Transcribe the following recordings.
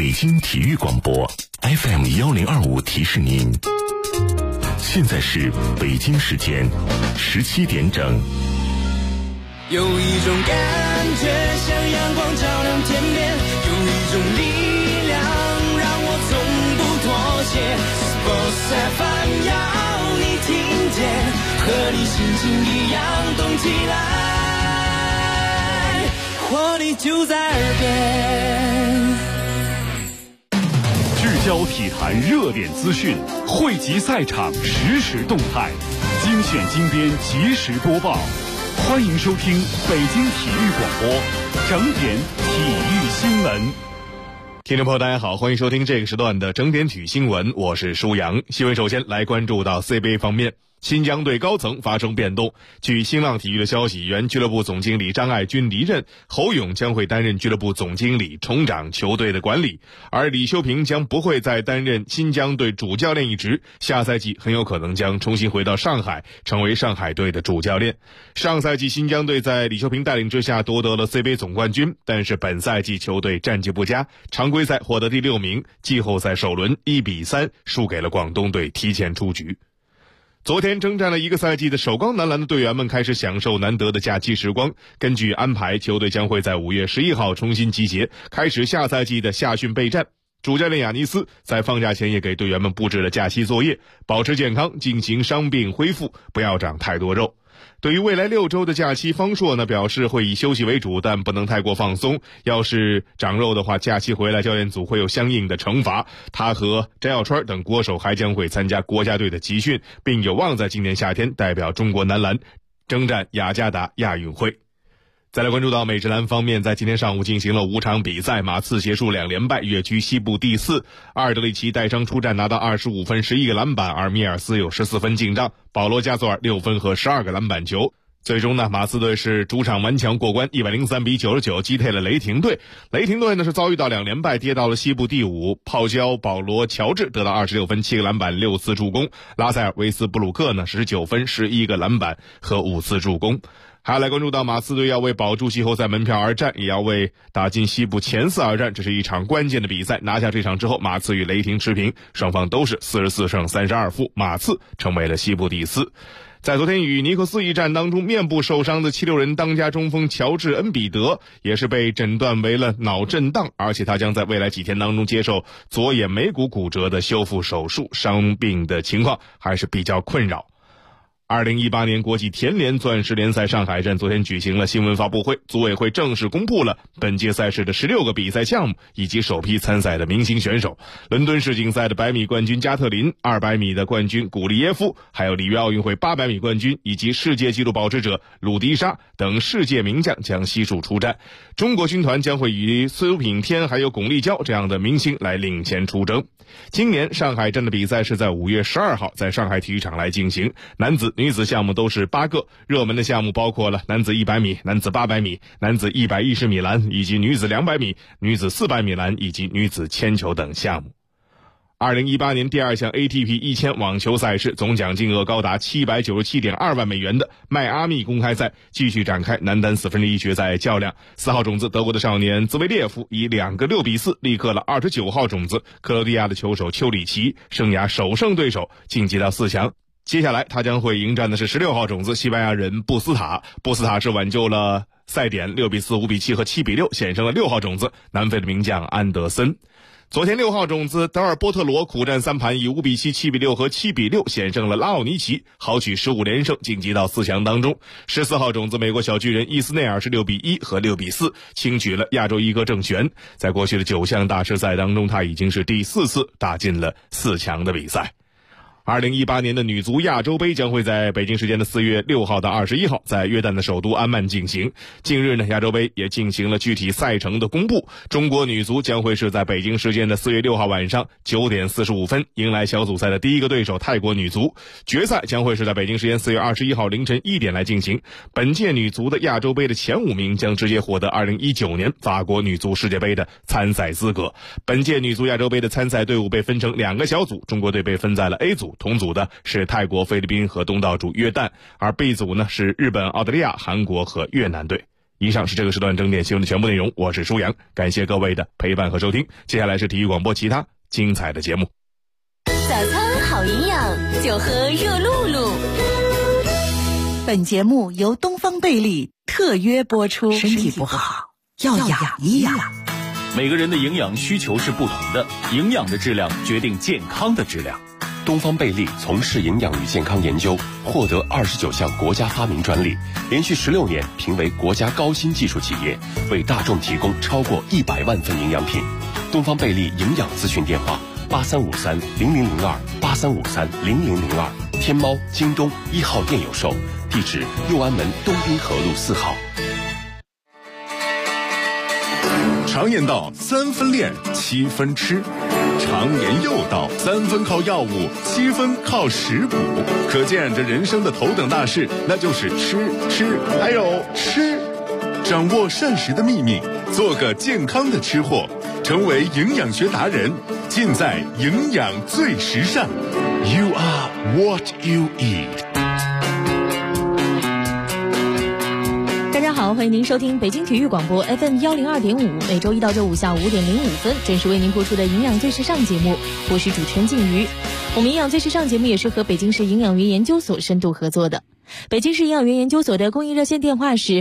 北京体育广播 FM1025提示您，现在是北京时间17点整。 有一种感觉像阳光照亮天边，有一种力量让我从不妥协。Sports FM 要你听见，和你心情一样动起来，活力就在耳边。 聚焦体坛热点资讯，汇集赛场实时动态，精选精编及时播报。欢迎收听北京体育广播整点体育新闻。 听众朋友大家好，欢迎收听这个时段的整点体育新闻，我是舒阳。新闻首先来关注到 CBA 方面，新疆队高层发生变动。据新浪体育的消息，原俱乐部总经理张爱军离任，侯勇将会担任俱乐部总经理，重掌球队的管理，而李修平将不会再担任新疆队主教练一职，下赛季很有可能将重新回到上海，成为上海队的主教练。上赛季新疆队在李修平带领之下夺得了 CBA 总冠军，但是本赛季球队战绩不佳，常规赛获得第6名，季后赛首轮1-3输给了广东队，提前出局。昨天征战了一个赛季的首钢男篮的队员们开始享受难得的假期时光。根据安排，球队将会在5月11号重新集结，开始下赛季的夏训备战。主教练亚尼斯在放假前也给队员们布置了假期作业，保持健康，进行伤病恢复，不要长太多肉。对于未来6周的假期，方硕呢表示会以休息为主，但不能太过放松。要是长肉的话，假期回来教练组会有相应的惩罚。他和翟耀川等国手还将会参加国家队的集训，并有望在今年夏天代表中国男篮征战雅加达亚运会。再来关注到美职篮方面，在今天上午进行了5场比赛，马刺结束2连败，跃居西部第4。阿尔德里奇带伤出战，拿到25分11个篮板，而米尔斯有14分进账，保罗加索尔6分和12个篮板球。最终呢，马刺队是主场顽强过关，103-99击退了雷霆队。雷霆队呢是遭遇到2连败，跌到了西部第5。泡椒保罗乔治得到26分7个篮板6次助攻，拉塞尔维斯布鲁克呢19分11个篮板和5次助攻。还要来关注到马刺队要为保住季后赛门票而战，也要为打进西部前4而战。这是一场关键的比赛，拿下这场之后，马刺与雷霆持平，双方都是44胜32负，马刺成为了西部第4。在昨天与尼克斯一战当中，面部受伤的76人当家中锋乔治恩比德也是被诊断为了脑震荡，而且他将在未来几天当中接受左眼眉骨骨折的修复手术，伤病的情况还是比较困扰。2018年国际田联钻石联赛上海站昨天举行了新闻发布会，组委会正式公布了本届赛事的16个比赛项目以及首批参赛的明星选手。伦敦世锦赛的100米冠军加特林，200米的冠军古利耶夫，还有里约奥运会800米冠军以及世界纪录保持者鲁迪莎等世界名将将悉数出战。中国军团将会以苏炳添还有巩立姣这样的明星来领衔出征。今年上海站的比赛是在5月12号在上海体育场来进行，男子女子项目都是8个，热门的项目包括了男子100米、男子800米、男子110米栏以及女子200米、女子400米栏以及女子铅球等项目。2018年第2项 ATP 1000网球赛事，总奖金额高达797.2万美元的迈阿密公开赛继续展开男单4分之一决赛较量。4号种子德国的少年兹维列夫以2个6-4力克了29号种子克罗地亚的球手丘里奇，生涯首胜对手，晋级到4强。接下来他将会迎战的是16号种子西班牙人布斯塔，布斯塔是挽救了赛点6-4、5-7和7-6，险胜了6号种子南非的名将安德森。昨天6号种子德尔波特罗苦战3盘，以5-7、7-6和7-6险胜了拉奥尼奇，豪取15连胜，晋级到4强当中。14号种子美国小巨人伊斯内尔是6-1和6-4轻取了亚洲一哥郑璇。在过去的9项大师赛当中，他已经是第4次打进了4强的比赛。2018年的女足亚洲杯将会在北京时间的4月6号到21号在约旦的首都安曼进行。近日呢，亚洲杯也进行了具体赛程的公布。中国女足将会是在北京时间的4月6号晚上9点45分迎来小组赛的第一个对手泰国女足。决赛将会是在北京时间4月21号凌晨1点来进行。本届女足的亚洲杯的前5名将直接获得2019年法国女足世界杯的参赛资格。本届女足亚洲杯的参赛队伍被分成2个小组，中国队被分在了 A 组，同组的是泰国、菲律宾和东道主约旦，而 B 组呢是日本、澳大利亚、韩国和越南队。 以上是这个时段整点新闻的全部内容，我是舒阳，感谢各位的陪伴和收听。接下来是体育广播其他精彩的节目。 早餐好营养，就喝热露露。 本节目由东方贝利特约播出。身体不好要养一养。 每个人的营养需求是不同的，营养的质量决定健康的质量。 东方贝利从事营养与健康研究，获得29项国家发明专利，连续16年评为国家高新技术企业，为大众提供超过100万份营养品。东方贝利营养咨询电话83530002，83530002，天猫、京东1号店有售，地址右安门东滨河路4号。 常言道3分练7分吃，常言又道3分靠药物7分靠食补，可见这人生的头等大事那就是吃还有吃。掌握膳食的秘密，做个健康的吃货，成为营养学达人，尽在营养最时尚。 You are what you eat。 大家好，欢迎您收听北京体育广播 FM 102.5，每周一到周五下午5点05分准时为您播出的营养最时尚节目，我是主持人静瑜。我们营养最时尚节目也是和北京市营养园研究所深度合作的。北京市营养园研究所的公益热线电话是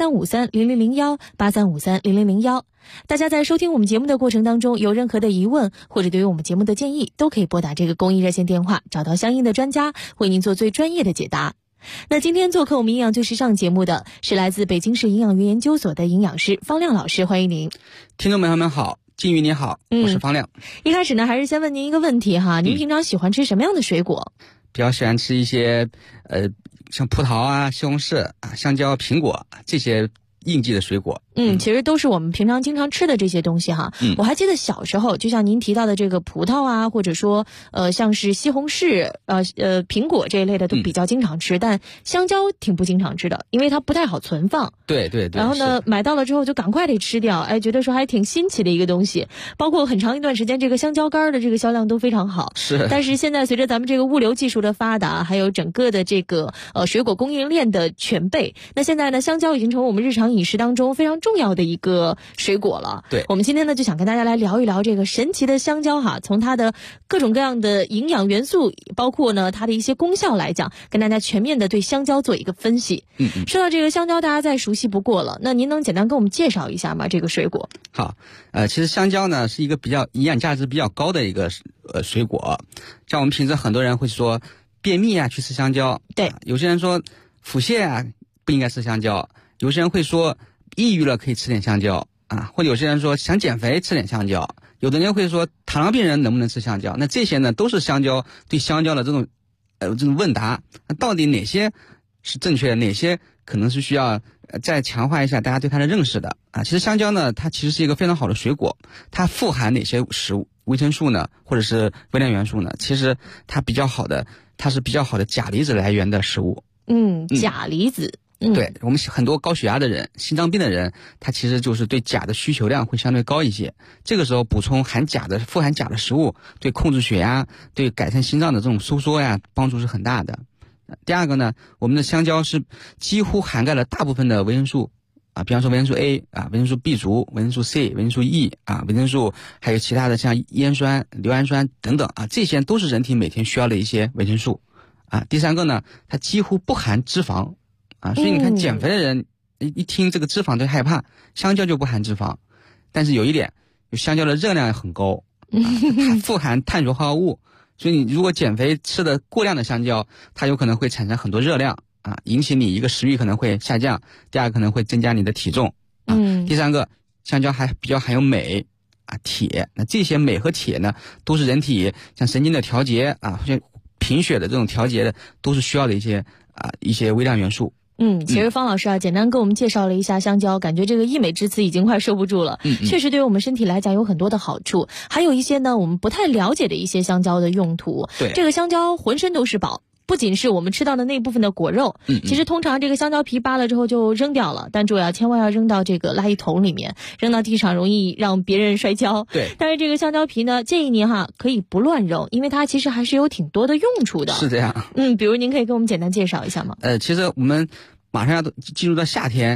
83530001 83530001。大家在收听我们节目的过程当中，有任何的疑问或者对于我们节目的建议，都可以拨打这个公益热线电话，找到相应的专家为您做最专业的解答。那今天做客我们营养最时尚节目的是来自北京市营养园研究所的营养师方亮老师，欢迎您。 听众朋友们好，静瑜你好，我是方亮。 一开始呢，还是先问您一个问题哈，您平常喜欢吃什么样的水果？ 比较喜欢吃一些像葡萄啊、西红柿啊、香蕉、苹果这些应季的水果。 其实都是我们平常经常吃的这些东西哈。我还记得小时候，就像您提到的这个葡萄啊，或者说像是西红柿、苹果这一类的都比较经常吃，但香蕉挺不经常吃的，因为它不太好存放。 对。 然后呢，买到了之后就赶快得吃掉，觉得说还挺新奇的一个东西。包括很长一段时间，这个香蕉干的这个销量都非常好。 是。 但是现在随着咱们这个物流技术的发达，还有整个的这个水果供应链的全备，那现在呢，香蕉已经成为我们日常饮食当中非常重要的一个水果了。 对， 我们今天呢就想跟大家来聊一聊这个神奇的香蕉哈，从它的各种各样的营养元素，包括呢它的一些功效来讲，跟大家全面的对香蕉做一个分析。说到这个香蕉，大家再熟悉不过了，那您能简单跟我们介绍一下吗？这个水果？ 好，其实香蕉呢是一个比较营养价值比较高的一个水果，像我们平时很多人会说便秘啊去吃香蕉， 对， 有些人说腹泻啊不应该吃香蕉，有些人会说抑郁了可以吃点香蕉啊，或者有些人说想减肥吃点香蕉，有的人会说糖尿病人能不能吃香蕉？那这些呢都是香蕉对香蕉的这种问答，那到底哪些是正确的，哪些可能是需要再强化一下大家对它的认识的啊？其实香蕉呢，它其实是一个非常好的水果，它富含哪些维生素呢，或者是微量元素呢？其实它是比较好的钾离子来源的食物。 钾离子。 对，我们很多高血压的人、心脏病的人，他其实就是对钾的需求量会相对高一些。这个时候补充富含钾的食物，对控制血压、对改善心脏的这种收缩呀，帮助是很大的。第二个呢，我们的香蕉是几乎涵盖了大部分的维生素啊，比方说维生素 A 啊、维生素 B 族、维生素 C、维生素 E 啊、维生素还有其他的像烟酸、硫氨酸等等啊，这些都是人体每天需要的一些维生素啊。第三个呢，它几乎不含脂肪。所以你看减肥的人一听这个脂肪都害怕，香蕉就不含脂肪，但是有一点，香蕉的热量很高，它富含碳水化合物，所以你如果减肥吃的过量的香蕉，它有可能会产生很多热量啊，引起你一个食欲可能会下降，第二个可能会增加你的体重啊。第三个，香蕉还比较含有镁啊、铁，那这些镁和铁呢，都是人体像神经的调节啊，或者贫血的这种调节的，都是需要的一些微量元素。 其实方老师啊，简单跟我们介绍了一下香蕉，感觉这个溢美之词已经快收不住了。确实对于我们身体来讲有很多的好处，还有一些呢我们不太了解的一些香蕉的用途。 对， 这个香蕉浑身都是宝。不仅是我们吃到的那部分的果肉，其实通常这个香蕉皮扒了之后就扔掉了，但注意千万要扔到这个垃圾桶里面，扔到地上容易让别人摔跤。 对， 但是这个香蕉皮呢，建议您可以不乱扔，因为它其实还是有挺多的用处的。 是这样。 比如您可以给我们简单介绍一下吗？ 其实我们马上要进入到夏天，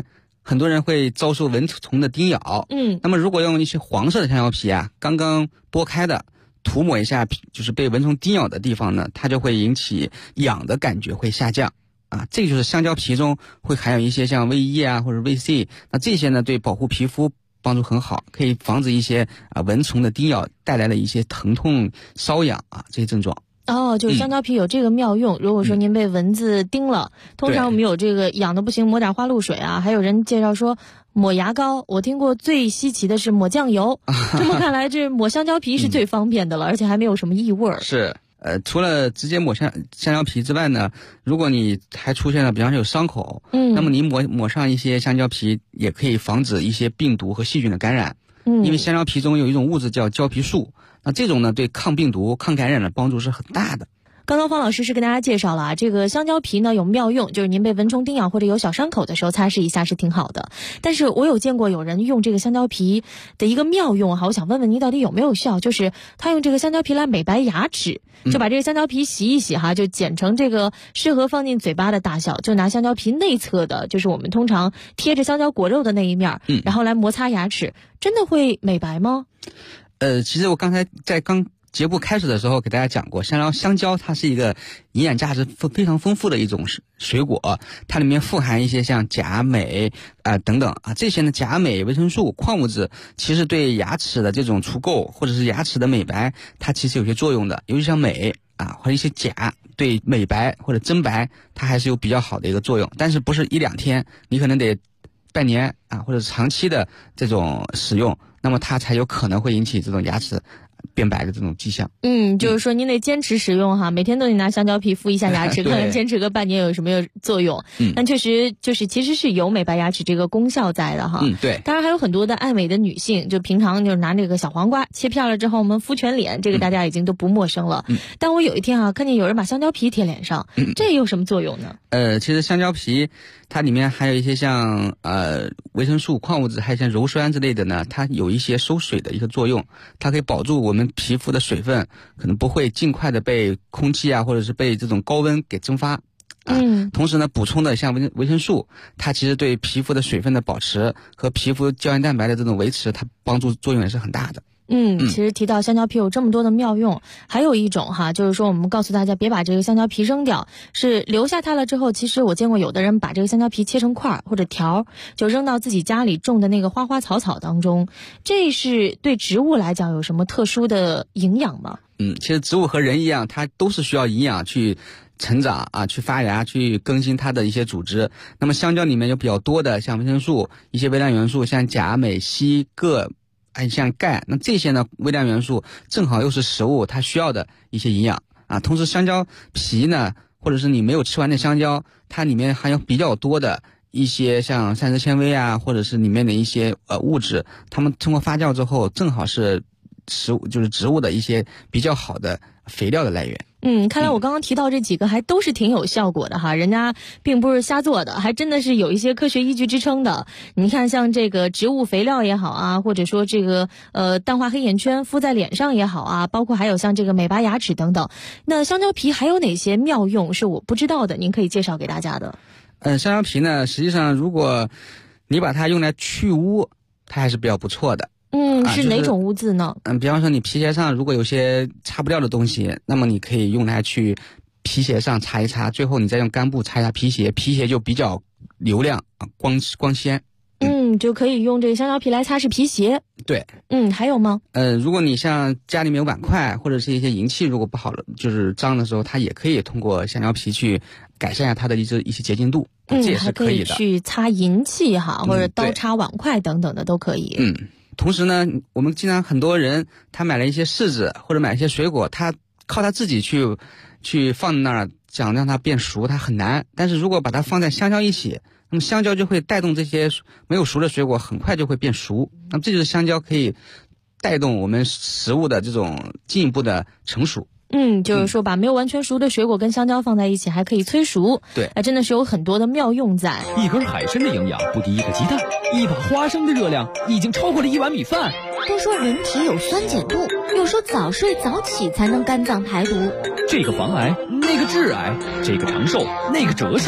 很多人会遭受蚊虫的叮咬。那么如果用一些黄色的香蕉皮啊，刚刚剥开的，涂抹一下就是被蚊虫叮咬的地方呢，它就会引起痒的感觉会下降。这就是香蕉皮中会含有一些像 VE 啊或者 VC， 那这些呢对保护皮肤帮助很好，可以防止一些蚊虫的叮咬带来的一些疼痛、瘙痒这些症状。 就是香蕉皮有这个妙用。如果说您被蚊子叮了，通常我们有这个痒的不行，抹点花露水啊。还有人介绍说抹牙膏，我听过最稀奇的是抹酱油。这么看来，这抹香蕉皮是最方便的了，而且还没有什么异味。 是。除了直接抹香蕉皮之外呢，如果你还出现了比方说有伤口，那么你抹上一些香蕉皮，也可以防止一些病毒和细菌的感染。因为香蕉皮中有一种物质叫胶皮素，那这种呢对抗病毒、抗感染的帮助是很大的。 刚刚方老师是跟大家介绍了这个香蕉皮呢有妙用，就是您被蚊虫叮咬或者有小伤口的时候擦拭一下是挺好的。但是我有见过有人用这个香蕉皮的一个妙用我想问问您到底有没有效，就是他用这个香蕉皮来美白牙齿，就把这个香蕉皮洗一洗就剪成这个适合放进嘴巴的大小，就拿香蕉皮内侧的，就是我们通常贴着香蕉果肉的那一面，然后来摩擦牙齿，真的会美白吗？ 其实我刚才在节目开始的时候给大家讲过，香蕉它是一个营养价值非常丰富的一种水果，它里面富含一些像钾、镁等等这些呢钾、镁、维生素、矿物质，其实对牙齿的这种除垢或者是牙齿的美白，它其实有些作用的。尤其像镁或者一些钾，对美白或者增白，它还是有比较好的一个作用。但是不是一两天，你可能得半年或者长期的这种使用，那么它才有可能会引起这种牙齿变白的这种迹象。 就是说您得坚持使用每天都得拿香蕉皮敷一下牙齿，可能坚持个半年有什么作用。但确实就是其实是有美白牙齿这个功效在的对。 当然还有很多的爱美的女性，就平常就是拿这个小黄瓜切片了之后我们敷全脸，这个大家已经都不陌生了。但我有一天看见有人把香蕉皮贴脸上，这有什么作用呢？ 其实香蕉皮它里面还有一些像维生素、矿物质，还有像鞣酸之类的呢，它有一些收水的一个作用，它可以保住我们皮肤的水分，可能不会尽快的被空气或者是被这种高温给蒸发。同时呢，补充的像维生素，它其实对皮肤的水分的保持和皮肤胶原蛋白的这种维持，它帮助作用也是很大的。 其实提到香蕉皮有这么多的妙用，还有一种就是说我们告诉大家别把这个香蕉皮扔掉，是留下它了之后，其实我见过有的人把这个香蕉皮切成块或者条，就扔到自己家里种的那个花花草草当中。这是对植物来讲有什么特殊的营养吗？ 其实植物和人一样，它都是需要营养去成长去发芽，去更新它的一些组织。那么香蕉里面有比较多的像维生素、一些微量元素，像钾、镁、硒、铬，像钙，那这些呢微量元素正好又是食物它需要的一些营养同时香蕉皮呢，或者是你没有吃完的香蕉，它里面含有比较多的一些像膳食纤维或者是里面的一些物质，它们通过发酵之后正好是食物，就是植物的一些比较好的肥料的来源。 看来我刚刚提到这几个还都是挺有效果的人家并不是瞎做的，还真的是有一些科学依据支撑的。你看像这个植物肥料也好或者说这个淡化黑眼圈敷在脸上也好包括还有像这个美白牙齿等等。那香蕉皮还有哪些妙用是我不知道的，您可以介绍给大家的？ 香蕉皮呢，实际上如果你把它用来去污，它还是比较不错的。 是哪种污渍呢？ 比方说你皮鞋上如果有些擦不掉的东西，那么你可以用来去皮鞋上擦一擦，最后你再用干布擦一下皮鞋，皮鞋就比较流亮光鲜。 就可以用这个香蕉皮来擦拭皮鞋。 对。 还有吗？ 如果你像家里面有碗筷或者是一些银器如果不好了，就是脏的时候，它也可以通过香蕉皮去改善一下它的一些洁净度。这也是可以的。 还可以去擦银器或者刀叉碗筷等等的都可以。 同时呢，我们经常很多人他买了一些柿子或者买一些水果，他靠他自己去放在那儿，想让它变熟，它很难。但是如果把它放在香蕉一起，那么香蕉就会带动这些没有熟的水果很快就会变熟。那么这就是香蕉可以带动我们食物的这种进一步的成熟。 就是说把没有完全熟的水果跟香蕉放在一起还可以催熟。 对， 真的是有很多的妙用在。 一根海参的营养不敌一个鸡蛋，一把花生的热量已经超过了一碗米饭。 都说人体有酸碱度，又说早睡早起才能肝脏排毒。 这个防癌，那个致癌，这个长寿，那个折寿。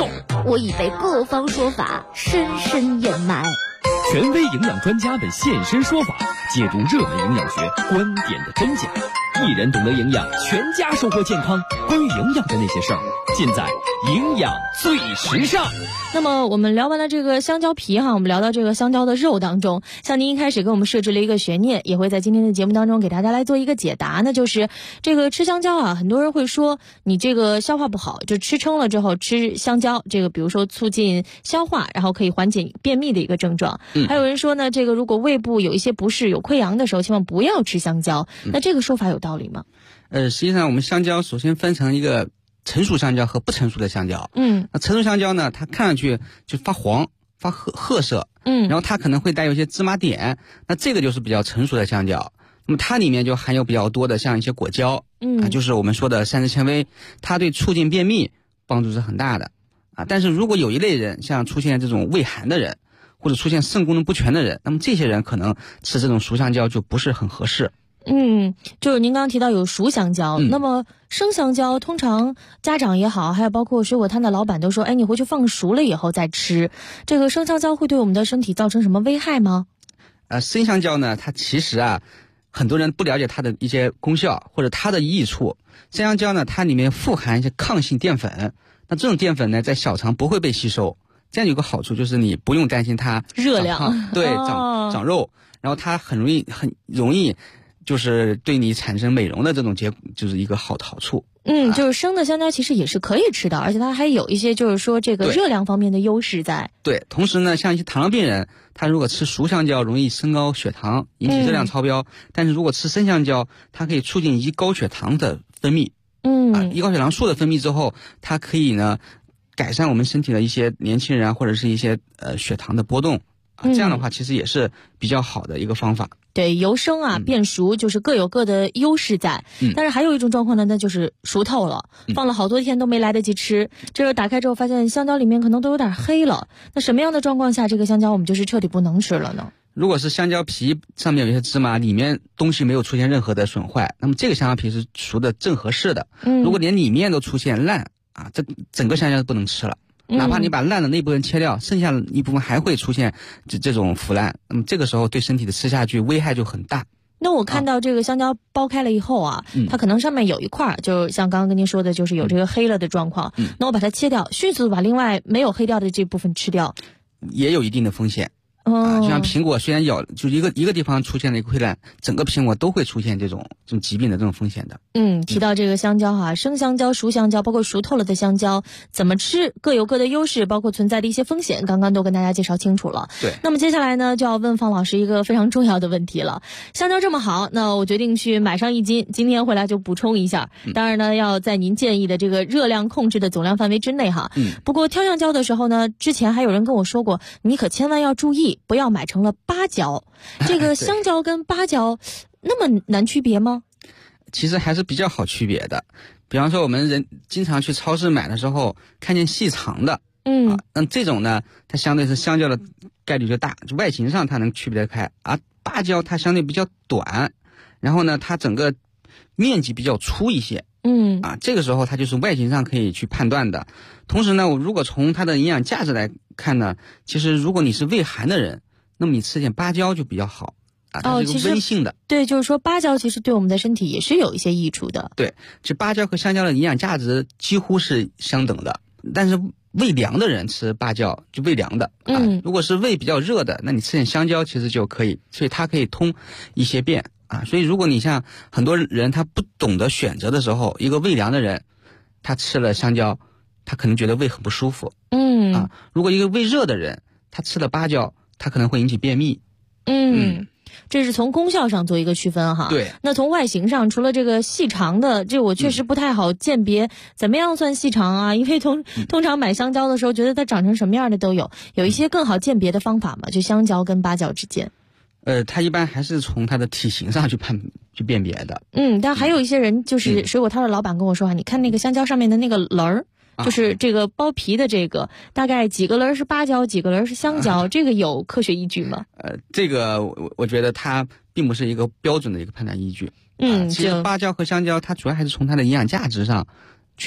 我已被各方说法深深掩埋。 权威营养专家们现身说法，解读热门营养学观点的真假。一人懂得营养，全家收获健康。关于营养的那些事儿，尽在营养最时尚。 那么我们聊完了这个香蕉皮哈，我们聊到这个香蕉的肉当中，像您一开始给我们设置了一个悬念，也会在今天的节目当中给大家来做一个解答，那就是这个吃香蕉啊，很多人会说你这个消化不好，就吃撑了之后吃香蕉，这个比如说促进消化，然后可以缓解便秘的一个症状。还有人说呢，这个如果胃部有一些不适有溃疡的时候，千万不要吃香蕉。那这个说法有道理吗？ 实际上我们香蕉首先分成一个成熟香蕉和不成熟的香蕉。那成熟香蕉呢，它看上去就发黄发褐色，然后它可能会带有一些芝麻点，那这个就是比较成熟的香蕉。那么它里面就含有比较多的像一些果胶，就是我们说的膳食纤维，它对促进便秘帮助是很大的但是如果有一类人像出现这种胃寒的人，或者出现肾功能不全的人，那么这些人可能吃这种熟香蕉就不是很合适。 就是您刚刚提到有熟香蕉，那么生香蕉通常家长也好，还有包括水果摊的老板都说，你回去放熟了以后再吃。这个生香蕉会对我们的身体造成什么危害吗？ 生香蕉呢，它其实很多人不了解它的一些功效或者它的益处。生香蕉呢，它里面富含一些抗性淀粉，那这种淀粉呢，在小肠不会被吸收。这样有个好处就是你不用担心它热量， 对，长肉，然后它很容易就是对你产生美容的这种就是一个好处。 就是生的香蕉其实也是可以吃的，而且它还有一些就是说这个热量方面的优势在。 对，同时呢，像一些糖尿病人，他如果吃熟香蕉容易升高血糖，引起热量超标，但是如果吃生香蕉，它可以促进胰高血糖的分泌。胰高血糖素的分泌之后，它可以呢改善我们身体的一些年轻人或者是一些血糖的波动这样的话其实也是比较好的一个方法。 对，由生变熟就是各有各的优势在。但是还有一种状况呢，那就是熟透了，放了好多天都没来得及吃，这个打开之后发现香蕉里面可能都有点黑了。那什么样的状况下这个香蕉我们就是彻底不能吃了呢？ 如果是香蕉皮上面有一些芝麻，里面东西没有出现任何的损坏，那么这个香蕉皮是熟的正合适的。如果连里面都出现烂这整个香蕉都不能吃了。哪怕你把烂的那部分切掉，剩下的一部分还会出现这种腐烂，那么这个时候对身体的吃下去危害就很大。 那我看到这个香蕉剥开了以后它可能上面有一块，就像刚刚跟您说的，就是有这个黑了的状况。那我把它切掉，迅速把另外没有黑掉的这部分吃掉， 也有一定的风险。就像苹果虽然就一个地方出现了一个溃烂，整个苹果都会出现这种疾病的这种风险的。 提到这个香蕉生香蕉、熟香蕉，包括熟透了的香蕉，怎么吃各有各的优势，包括存在的一些风险，刚刚都跟大家介绍清楚了。 对。 那么接下来呢，就要问方老师一个非常重要的问题了。香蕉这么好，那我决定去买上1斤，今天回来就补充一下。当然呢，要在您建议的这个热量控制的总量范围之内不过挑香蕉的时候呢，之前还有人跟我说过，你可千万要注意，不要买成了芭蕉。这个香蕉跟芭蕉那么难区别吗？ 其实还是比较好区别的。比方说我们人经常去超市买的时候看见细长的那这种呢，它相对是香蕉的概率就大，就外形上它能区别得开。芭蕉它相对比较短，然后呢它整个面积比较粗一些。这个时候它就是外形上可以去判断的。同时呢，我如果从它的营养价值来看呢，其实如果你是胃寒的人，那么你吃点芭蕉就比较好它是一个温性的。 对，就是说芭蕉其实对我们的身体也是有一些益处的。 对，这芭蕉和香蕉的营养价值几乎是相等的，但是胃凉的人吃芭蕉就胃凉的如果是胃比较热的，那你吃点香蕉其实就可以，所以它可以通一些便所以如果你像很多人他不懂得选择的时候，一个胃凉的人他吃了香蕉，他可能觉得胃很不舒服如果一个胃热的人他吃了芭蕉，他可能会引起便秘。 这是从功效上做一个区分对。 那从外形上，除了这个细长的，这我确实不太好鉴别怎么样算细长因为通常买香蕉的时候觉得它长成什么样的都有一些更好鉴别的方法嘛，就香蕉跟芭蕉之间。 它一般还是从它的体型上去辨别的。 但还有一些人就是水果摊的老板跟我说你看那个香蕉上面的那个棱儿就是这个剥皮的这个大概几个棱是芭蕉，几个棱是香蕉这个有科学依据吗？ 这个我觉得它并不是一个标准的一个判断依据。其实芭蕉和香蕉它主要还是从它的营养价值上去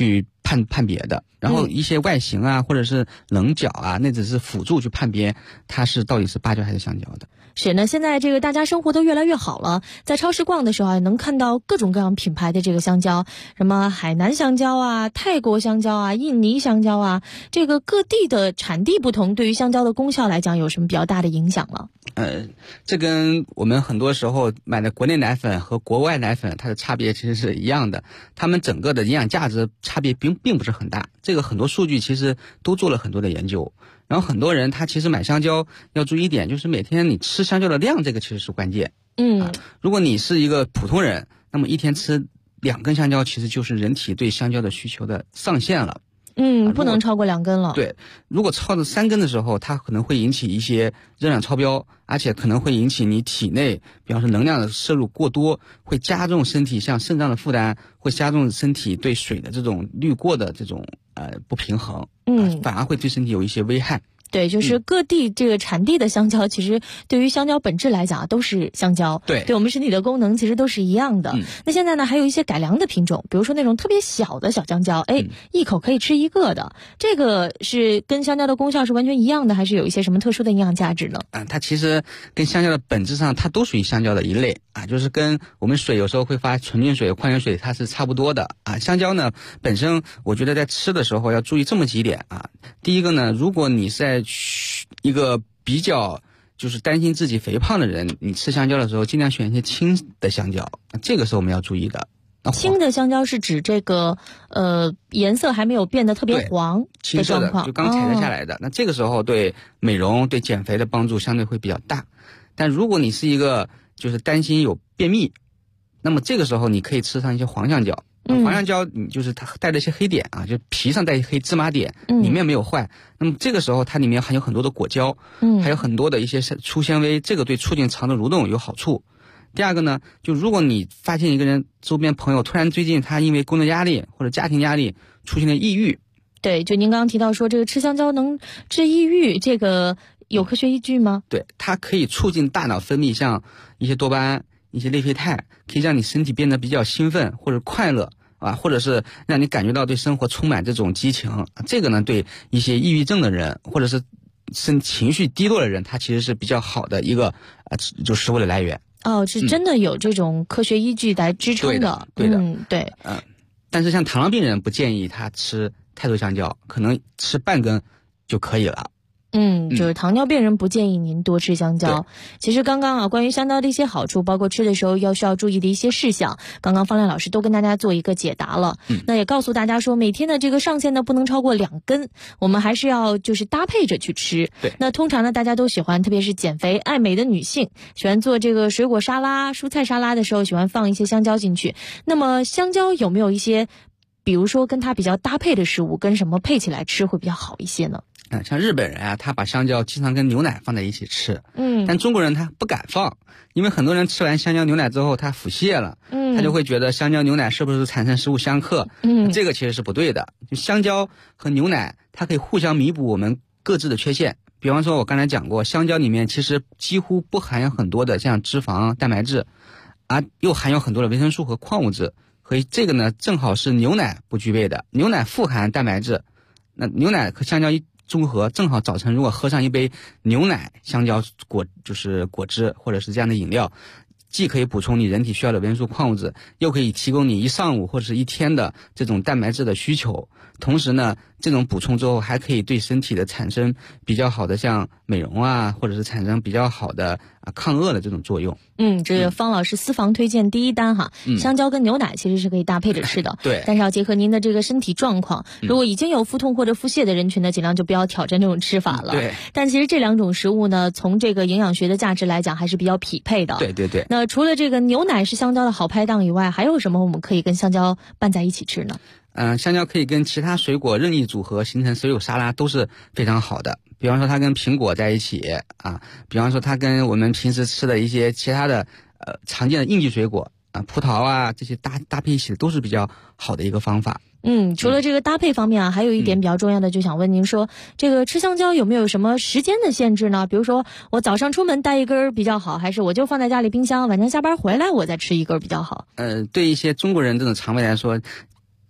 判别的，然后一些外形啊，或者是棱角啊，那只是辅助去判别它是到底是芭蕉还是香蕉的。 是呢，现在这个大家生活都越来越好了，在超市逛的时候啊，能看到各种各样品牌的这个香蕉，什么海南香蕉啊、泰国香蕉啊、印尼香蕉啊，这个各地的产地不同，对于香蕉的功效来讲有什么比较大的影响吗？ 这跟我们很多时候买的国内奶粉和国外奶粉它的差别其实是一样的，它们整个的营养价值差别并不是很大，这个很多数据其实都做了很多的研究。然后很多人他其实买香蕉要注意一点，就是每天你吃香蕉的量，这个其实是关键。如果你是一个普通人，那么一天吃2根香蕉其实就是人体对香蕉的需求的上限了。 不能超过2根了。 对，如果超过3根的时候，它可能会引起一些热量超标，而且可能会引起你体内，比方说能量的摄入过多，会加重身体像肾脏的负担，会加重身体对水的这种滤过的这种不平衡，反而会对身体有一些危害。 对，就是各地这个产地的香蕉，其实对于香蕉本质来讲都是香蕉，对我们身体的功能其实都是一样的。那现在呢，还有一些改良的品种，比如说那种特别小的小香蕉，一口可以吃1个的，这个是跟香蕉的功效是完全一样的，还是有一些什么特殊的营养价值呢？ 它其实跟香蕉的本质上它都属于香蕉的一类啊，就是跟我们水有时候会发纯净水、矿泉水它是差不多的啊。香蕉呢本身，我觉得在吃的时候要注意这么几点啊。第一个呢，如果你是在一个比较就是担心自己肥胖的人，你吃香蕉的时候尽量选一些轻的香蕉，这个是我们要注意的。 轻的香蕉是指这个颜色还没有变得特别黄的状况， 就刚采摘下来的。那这个时候对美容、对减肥的帮助相对会比较大。但如果你是一个就是担心有便秘，那么这个时候你可以吃上一些黄香蕉。黄香蕉你就是它带了一些黑点啊，就皮上带一些黑芝麻点，里面没有坏。那么这个时候它里面含有很多的果胶，还有很多的一些粗纤维，这个对促进肠的蠕动有好处。第二个呢，就如果你发现一个人周边朋友突然最近他因为工作压力或者家庭压力出现了抑郁， 对，就您刚刚提到说这个吃香蕉能治抑郁，这个有科学依据吗？ 对，它可以促进大脑分泌像一些多巴胺、一些内啡肽，可以让你身体变得比较兴奋或者快乐啊，或者是让你感觉到对生活充满这种激情。这个呢，对一些抑郁症的人或者是情绪低落的人，它其实是比较好的一个就食物的来源。 是真的有这种科学依据来支撑的。 对的， 对。 但是像糖尿病人不建议他吃太多香蕉，可能吃半根就可以了。 就是糖尿病人不建议您多吃香蕉。其实刚刚关于香蕉的一些好处，包括吃的时候需要注意的一些事项，刚刚方亮老师都跟大家做一个解答了。那也告诉大家说，每天的这个上限呢不能超过2根，我们还是要就是搭配着去吃。 对。 那通常呢，大家都喜欢，特别是减肥爱美的女性，喜欢做这个水果沙拉、蔬菜沙拉的时候，喜欢放一些香蕉进去。那么香蕉有没有一些，比如说跟它比较搭配的食物，跟什么配起来吃会比较好一些呢？ 像日本人啊，他把香蕉经常跟牛奶放在一起吃。但中国人他不敢放，因为很多人吃完香蕉牛奶之后他腹泻了。他就会觉得香蕉牛奶是不是产生食物相克？这个其实是不对的。就香蕉和牛奶它可以互相弥补我们各自的缺陷。比方说我刚才讲过，香蕉里面其实几乎不含有很多的像脂肪、蛋白质，又含有很多的维生素和矿物质。和这个呢正好是牛奶不具备的。牛奶富含蛋白质，那牛奶和香蕉一综合，正好早晨如果喝上一杯牛奶香蕉就是果汁或者是这样的饮料，既可以补充你人体需要的维生素矿物质，又可以提供你一上午或者是一天的这种蛋白质的需求。同时呢，这种补充之后还可以对身体的产生比较好的像美容啊，或者是产生比较好的抗饿的这种作用。 这个方老师私房推荐第一单哈，香蕉跟牛奶其实是可以搭配着吃的。 对， 但是要结合您的这个身体状况。如果已经有腹痛或者腹泻的人群呢，尽量就不要挑战这种吃法了。 对。 但其实这2种食物呢，从这个营养学的价值来讲，还是比较匹配的。 对对对。 那除了这个牛奶是香蕉的好拍档以外，还有什么我们可以跟香蕉拌在一起吃呢？ 香蕉可以跟其他水果任意组合形成水果沙拉，都是非常好的。比方说它跟苹果在一起比方说它跟我们平时吃的一些其他的常见的应季水果葡萄啊，这些搭配一起都是比较好的一个方法。 除了这个搭配方面还有一点比较重要的，就想问您说，这个吃香蕉有没有什么时间的限制呢？比如说我早上出门带1根比较好，还是我就放在家里冰箱，晚上下班回来我再吃1根比较好？ 对一些中国人这种肠胃来说，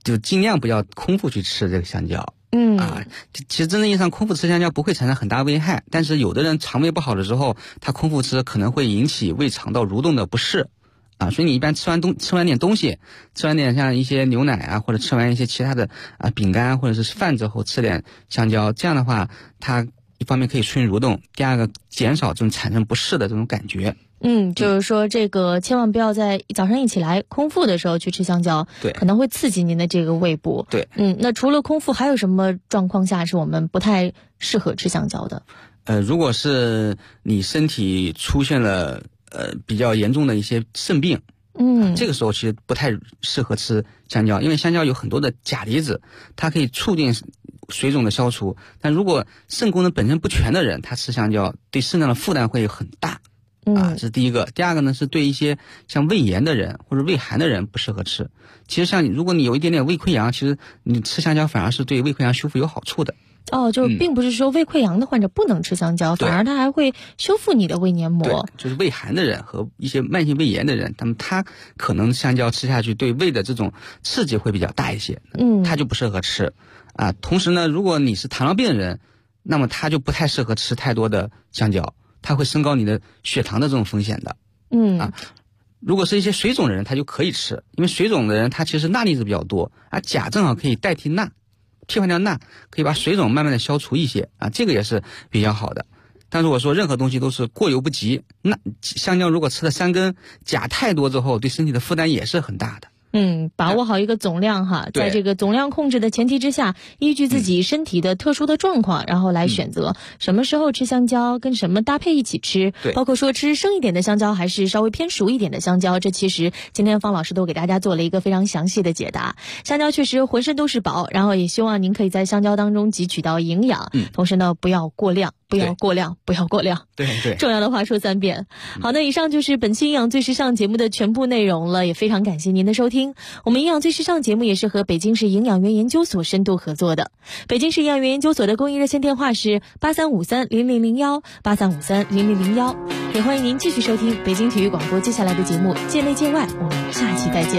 就尽量不要空腹去吃这个香蕉。其实真正意义上空腹吃香蕉不会产生很大危害，但是有的人肠胃不好的时候，他空腹吃可能会引起胃肠道蠕动的不适。所以你一般吃完点东西，吃完点像一些牛奶啊，或者吃完一些其他的饼干或者是饭之后吃点香蕉，这样的话它一方面可以促进蠕动，第二个减少这种产生不适的这种感觉。 就是说这个千万不要在早上一起来空腹的时候去吃香蕉， 对， 可能会刺激您的这个胃部。 对， 那除了空腹还有什么状况下是我们不太适合吃香蕉的？ 如果是你身体出现了比较严重的一些肾病，这个时候其实不太适合吃香蕉，因为香蕉有很多的钾离子，它可以促进水肿的消除。但如果肾功能本身不全的人，他吃香蕉对肾脏的负担会很大。这是第一个。第二个呢，是对一些像胃炎的人或者胃寒的人不适合吃。其实像如果你有一点点胃溃疡，其实你吃香蕉反而是对胃溃疡修复有好处的。 就是并不是说胃溃疡的患者不能吃香蕉，反而它还会修复你的胃黏膜。 对，就是胃寒的人和一些慢性胃炎的人，他可能香蕉吃下去对胃的这种刺激会比较大一些，他就不适合吃。同时呢，如果你是糖尿病的人，那么他就不太适合吃太多的香蕉，它会升高你的血糖的这种风险的。如果是一些水肿的人，他就可以吃，因为水肿的人他其实钠离子比较多，钾正好可以代替钠，替换掉钠，可以把水肿慢慢的消除一些这个也是比较好的。但如果说任何东西都是过犹不及，那香蕉如果吃了3根，钾太多之后，对身体的负担也是很大的。 把握好一个总量哈，在这个总量控制的前提之下，依据自己身体的特殊的状况，然后来选择什么时候吃香蕉，跟什么搭配一起吃，包括说吃生一点的香蕉还是稍微偏熟一点的香蕉，这其实今天方老师都给大家做了一个非常详细的解答。香蕉确实浑身都是宝，然后也希望您可以在香蕉当中汲取到营养，同时呢不要过量，不要过量，不要过量。 对， 重要的话说3遍。好，那以上就是本期营养最时尚节目的全部内容了，也非常感谢您的收听。我们营养最时尚节目也是和北京市营养园研究所深度合作的。北京市营养园研究所的公益热线电话是83530001 83530001，也欢迎您继续收听北京体育广播接下来的节目《界内界外》，我们下期再见。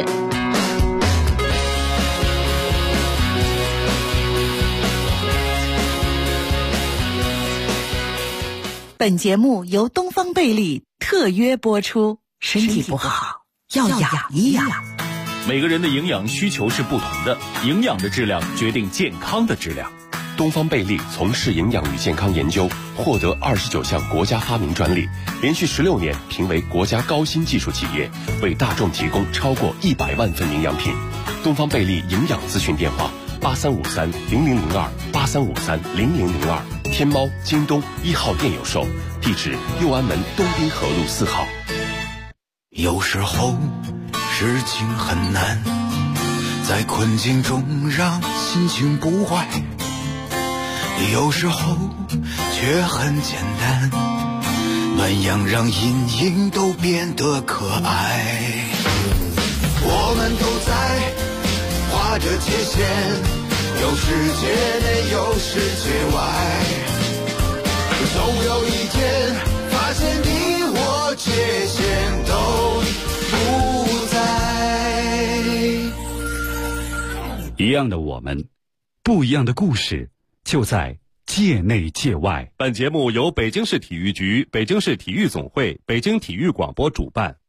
本节目由东方贝利特约播出。身体不好要养一养。 每个人的营养需求是不同的，营养的质量决定健康的质量。 东方贝利从事营养与健康研究，获得29项国家发明专利，连续16年评为国家高新技术企业，为大众提供超过100万份营养品。东方贝利营养咨询电话83530002 83530002，天猫、京东1号店有售，地址右安门东滨河路4号。 有时候事情很难，在困境中让心情不坏，有时候却很简单，暖阳让阴影都变得可爱。我们都在画着界限，有世界内有世界外，总有一天发现你我界限都不在。 一样的我们，不一样的故事，就在界内界外。 本节目由北京市体育局、北京市体育总会、北京体育广播主办。